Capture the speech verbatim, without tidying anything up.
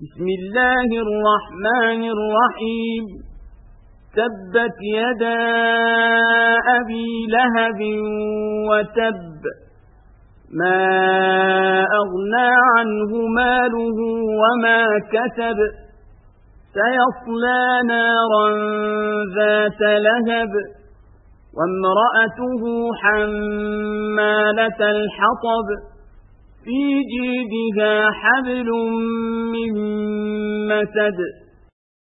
بسم الله الرحمن الرحيم تبت يدا أبي لهب وتب ما أغنى عنه ماله وما كسب سيصلى نارا ذات لهب وامرأته حمالة الحطب في جيدها حبل من مسد